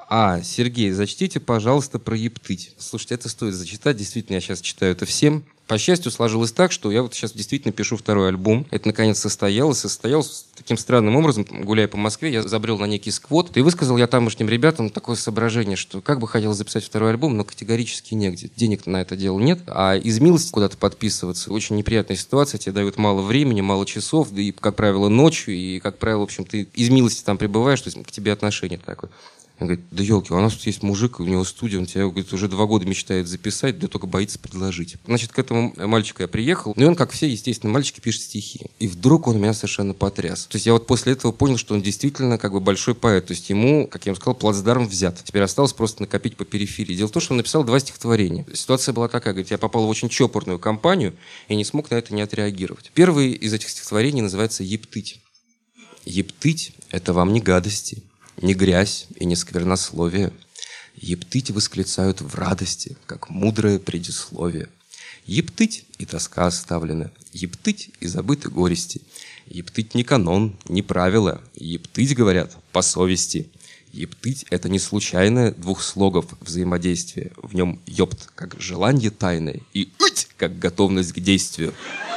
Сергей, зачтите, пожалуйста, про ептыть. Слушайте, это стоит зачитать. Действительно, я сейчас читаю это всем. По счастью, сложилось так, что я вот сейчас действительно пишу второй альбом. Это, наконец, состоялось таким странным образом. Гуляя по Москве, я забрел на некий сквот. И высказал я тамошним ребятам такое соображение, что как бы хотел записать второй альбом, но категорически негде. Денег на это дело нет. А из милости куда-то подписываться очень неприятная ситуация. Тебе дают мало времени, мало часов, да и, как правило, ночью. И, как правило, в общем, ты из милости там пребываешь, то есть к тебе отношение такое. Он говорит, да елки, у нас тут есть мужик, у него студия, он тебя, говорит, уже 2 года мечтает записать, да только боится предложить. Значит, к этому мальчику я приехал, и он, как все, естественно, мальчики, пишет стихи. И вдруг он меня совершенно потряс. То есть я вот после этого понял, что он действительно как бы большой поэт. То есть ему, как я ему сказал, плацдарм взят. Теперь осталось просто накопить по периферии. Дело в том, что он написал 2 стихотворения. Ситуация была такая, говорит, я попал в очень чопорную компанию и не смог на это не отреагировать. Первое из этих стихотворений называется «Ептыть». Ептыть — это вам не гадости, не грязь и не сквернословие. Ептыть восклицают в радости, как мудрое предисловие. Ептыть и тоска оставлена, ептыть и забыты горести. Ептыть не канон, не правило, ептыть, говорят, по совести. Ептыть — это не случайное 2 слогов взаимодействия. В нем ёпт, как желание тайное, и ыть, как готовность к действию.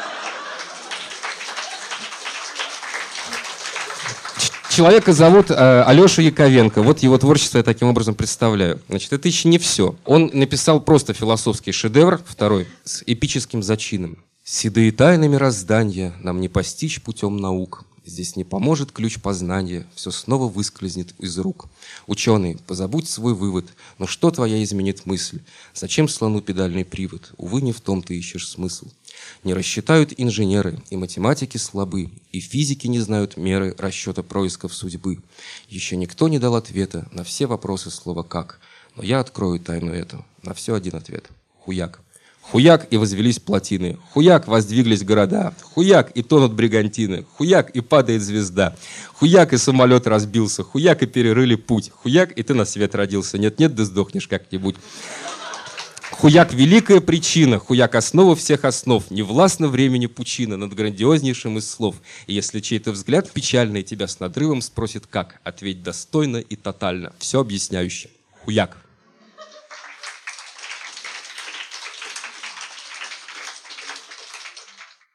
Человека зовут Алеша Яковенко. Вот его творчество я таким образом представляю. Значит, это еще не все. Он написал просто философский шедевр, второй, с эпическим зачином. «Седые тайны мироздания нам не постичь путем наук. Здесь не поможет ключ познания, все снова выскользнет из рук. Ученый, позабудь свой вывод, но что твоя изменит мысль? Зачем слону педальный привод? Увы, не в том ты ищешь смысл. Не рассчитают инженеры, и математики слабы, и физики не знают меры расчета происков судьбы. Еще никто не дал ответа на все вопросы слова «как». Но я открою тайну эту. На все один ответ. Хуяк. Хуяк, и возвелись плотины. Хуяк, воздвиглись города. Хуяк, и тонут бригантины. Хуяк, и падает звезда. Хуяк, и самолет разбился. Хуяк, и перерыли путь. Хуяк, и ты на свет родился. Нет-нет, да сдохнешь как-нибудь. Хуяк — великая причина, хуяк — основа всех основ, не властно времени пучина над грандиознейшим из слов. И если чей-то взгляд печальный тебя с надрывом спросит как, ответь достойно и тотально, все объясняюще. Хуяк.